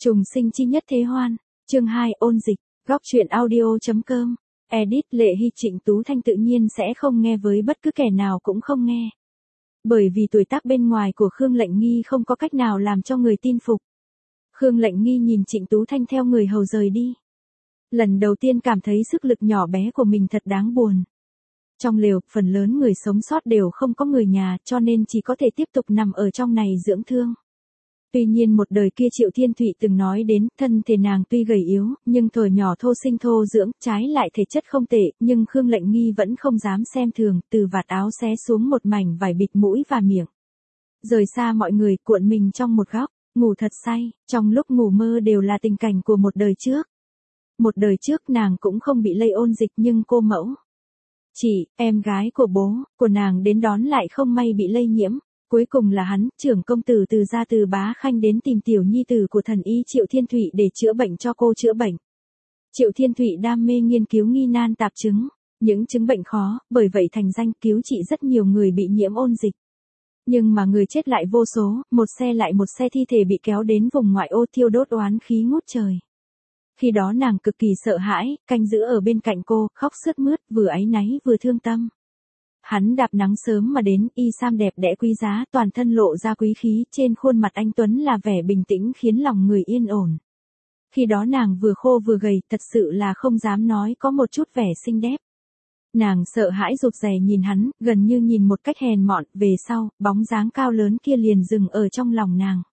Trùng sinh chi nhất thế hoan, chương 2 ôn dịch, góc truyện audio.com, edit Lệ Hy Trịnh Tú Thanh tự nhiên sẽ không nghe với bất cứ kẻ nào cũng không nghe. Bởi vì tuổi tác bên ngoài của Khương Lệnh Nghi không có cách nào làm cho người tin phục. Khương Lệnh Nghi nhìn Trịnh Tú Thanh theo người hầu rời đi. Lần đầu tiên cảm thấy sức lực nhỏ bé của mình thật đáng buồn. Trong lều, phần lớn người sống sót đều không có người nhà cho nên chỉ có thể tiếp tục nằm ở trong này dưỡng thương. Tuy nhiên một đời kia Triệu Thiên Thụy từng nói đến, thân thể nàng tuy gầy yếu, nhưng thuở nhỏ thô sinh thô dưỡng, trái lại thể chất không tệ, nhưng Khương Lệnh Nghi vẫn không dám xem thường, từ vạt áo xé xuống một mảnh vải bịt mũi và miệng. Rời xa mọi người, cuộn mình trong một góc, ngủ thật say, trong lúc ngủ mơ đều là tình cảnh của một đời trước. Một đời trước nàng cũng không bị lây ôn dịch nhưng cô mẫu, chị, em gái của bố, của nàng đến đón lại không may bị lây nhiễm. Cuối cùng là hắn, trưởng công tử từ gia từ Bá Khanh đến tìm tiểu nhi tử của thần y Triệu Thiên Thụy để chữa bệnh cho cô chữa bệnh. Triệu Thiên Thụy đam mê nghiên cứu nghi nan tạp chứng, những chứng bệnh khó, bởi vậy thành danh cứu trị rất nhiều người bị nhiễm ôn dịch. Nhưng mà người chết lại vô số, một xe lại một xe thi thể bị kéo đến vùng ngoại ô thiêu đốt oán khí ngút trời. Khi đó nàng cực kỳ sợ hãi, canh giữ ở bên cạnh cô, khóc sướt mướt, vừa áy náy vừa thương tâm. Hắn đạp nắng sớm mà đến, y sam đẹp đẽ quý giá, toàn thân lộ ra quý khí, trên khuôn mặt anh tuấn là vẻ bình tĩnh khiến lòng người yên ổn. Khi đó nàng vừa khô vừa gầy, thật sự là không dám nói có một chút vẻ xinh đẹp. Nàng sợ hãi rụt rè nhìn hắn, gần như nhìn một cách hèn mọn, về sau, bóng dáng cao lớn kia liền dừng ở trong lòng nàng.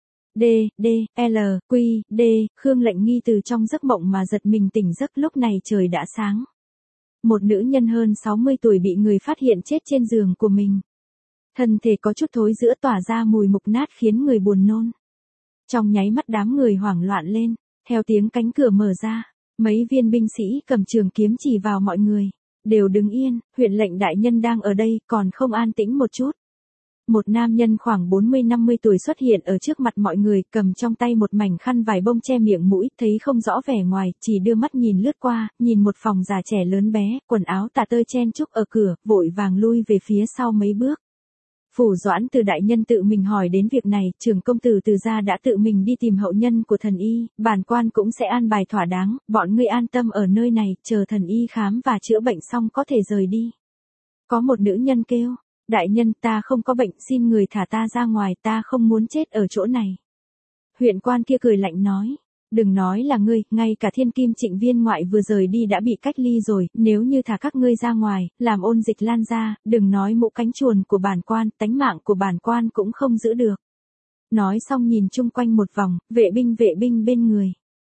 Khương Lệnh Nghi từ trong giấc mộng mà giật mình tỉnh giấc, lúc này trời đã sáng. Một nữ nhân hơn 60 tuổi bị người phát hiện chết trên giường của mình. Thân thể có chút thối rữa tỏa ra mùi mục nát khiến người buồn nôn. Trong nháy mắt đám người hoảng loạn lên, theo tiếng cánh cửa mở ra, mấy viên binh sĩ cầm trường kiếm chỉ vào mọi người. Đều đứng yên, huyện lệnh đại nhân đang ở đây, còn không an tĩnh một chút. Một nam nhân khoảng 40-50 tuổi xuất hiện ở trước mặt mọi người, cầm trong tay một mảnh khăn vải bông che miệng mũi, thấy không rõ vẻ ngoài, chỉ đưa mắt nhìn lướt qua, nhìn một phòng già trẻ lớn bé, quần áo tả tơi chen chúc ở cửa, vội vàng lui về phía sau mấy bước. Phủ Doãn Từ đại nhân tự mình hỏi đến việc này, trưởng công tử Từ gia đã tự mình đi tìm hậu nhân của thần y, bản quan cũng sẽ an bài thỏa đáng, bọn ngươi an tâm ở nơi này, chờ thần y khám và chữa bệnh xong có thể rời đi. Có một nữ nhân kêu. Đại nhân, ta không có bệnh, xin người thả ta ra ngoài, ta không muốn chết ở chỗ này. Huyện quan kia cười lạnh nói, đừng nói là ngươi, ngay cả Thiên Kim Trịnh Viên ngoại vừa rời đi đã bị cách ly rồi, nếu như thả các ngươi ra ngoài, làm ôn dịch lan ra, đừng nói mũ cánh chuồn của bản quan, tánh mạng của bản quan cũng không giữ được. Nói xong nhìn chung quanh một vòng, vệ binh bên người.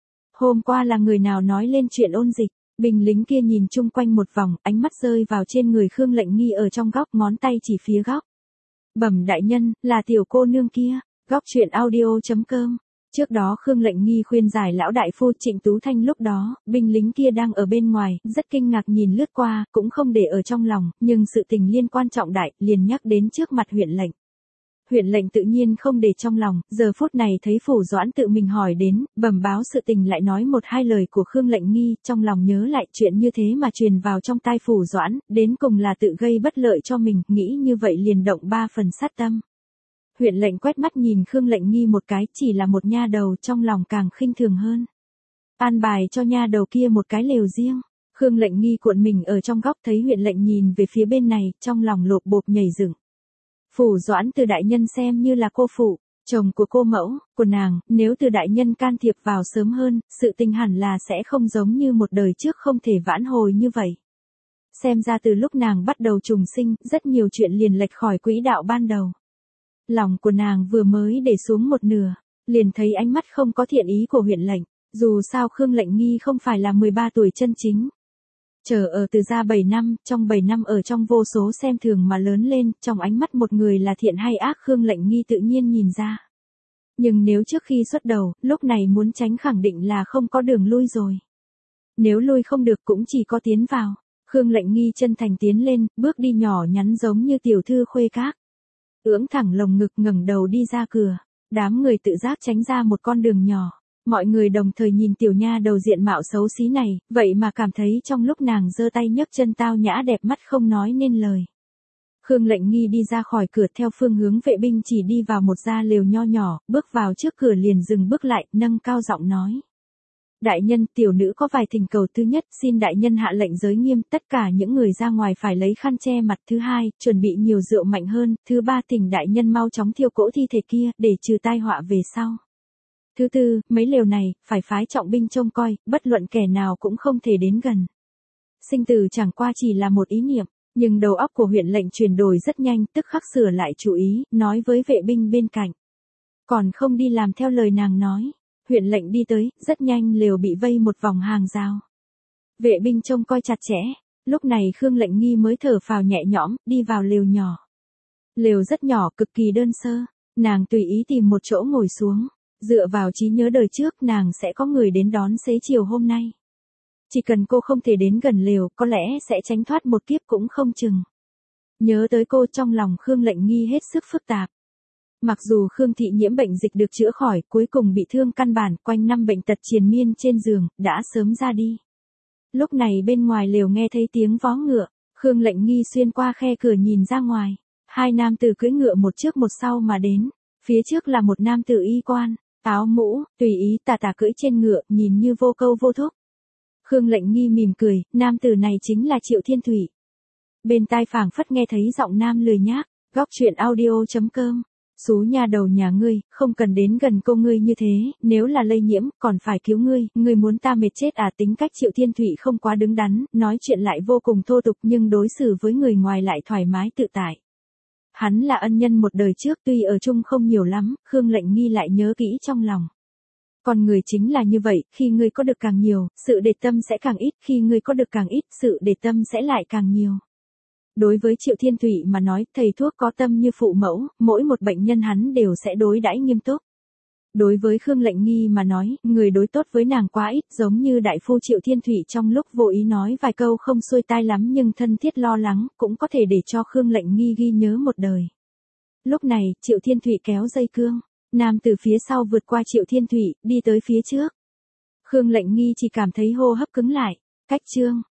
Hôm qua là người nào nói lên chuyện ôn dịch? Binh lính kia nhìn chung quanh một vòng, ánh mắt rơi vào trên người Khương Lệnh Nghi ở trong góc, ngón tay chỉ phía góc. Bẩm đại nhân, là tiểu cô nương kia, góc truyện audio.com. Trước đó Khương Lệnh Nghi khuyên giải lão đại phu Trịnh Tú Thanh, lúc đó, binh lính kia đang ở bên ngoài, rất kinh ngạc nhìn lướt qua, cũng không để ở trong lòng, nhưng sự tình liên quan trọng đại, liền nhắc đến trước mặt huyện lệnh. Huyện lệnh tự nhiên không để trong lòng, giờ phút này thấy Phủ Doãn tự mình hỏi đến, bẩm báo sự tình lại nói một hai lời của Khương Lệnh Nghi, trong lòng nhớ lại chuyện như thế mà truyền vào trong tai Phủ Doãn, đến cùng là tự gây bất lợi cho mình, nghĩ như vậy liền động 3 phần sát tâm. Huyện lệnh quét mắt nhìn Khương Lệnh Nghi một cái, chỉ là một nha đầu, trong lòng càng khinh thường hơn. An bài cho nha đầu kia một cái lều riêng. Khương Lệnh Nghi cuộn mình ở trong góc, thấy huyện lệnh nhìn về phía bên này, trong lòng lộp bộp nhảy dựng. Phủ Doãn Từ đại nhân xem như là cô phụ, chồng của cô mẫu, của nàng, nếu Từ đại nhân can thiệp vào sớm hơn, sự tình hẳn là sẽ không giống như một đời trước không thể vãn hồi như vậy. Xem ra từ lúc nàng bắt đầu trùng sinh, rất nhiều chuyện liền lệch khỏi quỹ đạo ban đầu. Lòng của nàng vừa mới để xuống một nửa, liền thấy ánh mắt không có thiện ý của huyện lệnh, dù sao Khương Lệnh Nghi không phải là 13 tuổi chân chính. Chờ ở Từ gia 7 năm, trong 7 năm ở trong vô số xem thường mà lớn lên, trong ánh mắt một người là thiện hay ác Khương Lệnh Nghi tự nhiên nhìn ra. Nhưng nếu trước khi xuất đầu, lúc này muốn tránh khẳng định là không có đường lui rồi. Nếu lui không được cũng chỉ có tiến vào. Khương Lệnh Nghi chân thành tiến lên, bước đi nhỏ nhắn giống như tiểu thư khuê các. Ưỡng thẳng lồng ngực ngẩng đầu đi ra cửa. Đám người tự giác tránh ra một con đường nhỏ. Mọi người đồng thời nhìn tiểu nha đầu diện mạo xấu xí này, vậy mà cảm thấy trong lúc nàng giơ tay nhấc chân tao nhã đẹp mắt không nói nên lời. Khương Lệnh Nghi đi ra khỏi cửa theo phương hướng vệ binh chỉ đi vào một gia lều nho nhỏ, bước vào trước cửa liền dừng bước lại, nâng cao giọng nói. Đại nhân, tiểu nữ có vài thỉnh cầu. Thứ nhất, xin đại nhân hạ lệnh giới nghiêm, tất cả những người ra ngoài phải lấy khăn che mặt. Thứ hai, chuẩn bị nhiều rượu mạnh hơn. Thứ ba, thỉnh đại nhân mau chóng thiêu cỗ thi thể kia, để trừ tai họa về sau. Thứ tư, mấy lều này, phải phái trọng binh trông coi, bất luận kẻ nào cũng không thể đến gần. Sinh tử chẳng qua chỉ là một ý niệm, nhưng đầu óc của huyện lệnh chuyển đổi rất nhanh, tức khắc sửa lại chủ ý, nói với vệ binh bên cạnh. Còn không đi làm theo lời nàng nói. Huyện lệnh đi tới, rất nhanh lều bị vây một vòng hàng rào. Vệ binh trông coi chặt chẽ, lúc này Khương Lệnh Nghi mới thở phào nhẹ nhõm, đi vào lều nhỏ. Lều rất nhỏ, cực kỳ đơn sơ, nàng tùy ý tìm một chỗ ngồi xuống, dựa vào trí nhớ đời trước nàng sẽ có người đến đón xế chiều hôm nay. Chỉ cần cô không thể đến gần lều, có lẽ sẽ tránh thoát một kiếp cũng không chừng. Nhớ tới cô trong lòng Khương Lệnh Nghi hết sức phức tạp. Mặc dù Khương Thị nhiễm bệnh dịch được chữa khỏi, cuối cùng bị thương căn bản, quanh năm bệnh tật triền miên trên giường, đã sớm ra đi. Lúc này bên ngoài lều nghe thấy tiếng vó ngựa, Khương Lệnh Nghi xuyên qua khe cửa nhìn ra ngoài. Hai nam tử cưỡi ngựa một trước một sau mà đến. Phía trước là một nam tử y quan, áo mũ, tùy ý tà tà cưỡi trên ngựa, nhìn như vô câu vô thúc. Khương Lệnh Nghi mỉm cười, nam tử này chính là Triệu Thiên Thủy. Bên tai phảng phất nghe thấy giọng nam lười nhác, góc truyện audio.com. Xú nhà đầu nhà ngươi, không cần đến gần cô ngươi như thế, nếu là lây nhiễm, còn phải cứu ngươi muốn ta mệt chết à. Tính cách Triệu Thiên Thủy không quá đứng đắn, nói chuyện lại vô cùng thô tục nhưng đối xử với người ngoài lại thoải mái tự tại. Hắn là ân nhân một đời trước, tuy ở chung không nhiều lắm, Khương Lệnh Nghi lại nhớ kỹ trong lòng. Con người chính là như vậy, khi ngươi có được càng nhiều, sự để tâm sẽ càng ít, khi ngươi có được càng ít, sự để tâm sẽ lại càng nhiều. Đối với Triệu Thiên Thủy mà nói, thầy thuốc có tâm như phụ mẫu, mỗi một bệnh nhân hắn đều sẽ đối đãi nghiêm túc. Đối với Khương Lệnh Nghi mà nói, người đối tốt với nàng quá ít, giống như đại phu Triệu Thiên Thủy trong lúc vô ý nói vài câu không xuôi tai lắm nhưng thân thiết lo lắng, cũng có thể để cho Khương Lệnh Nghi ghi nhớ một đời. Lúc này, Triệu Thiên Thủy kéo dây cương, nam từ phía sau vượt qua Triệu Thiên Thủy, đi tới phía trước. Khương Lệnh Nghi chỉ cảm thấy hô hấp cứng lại, cách chương.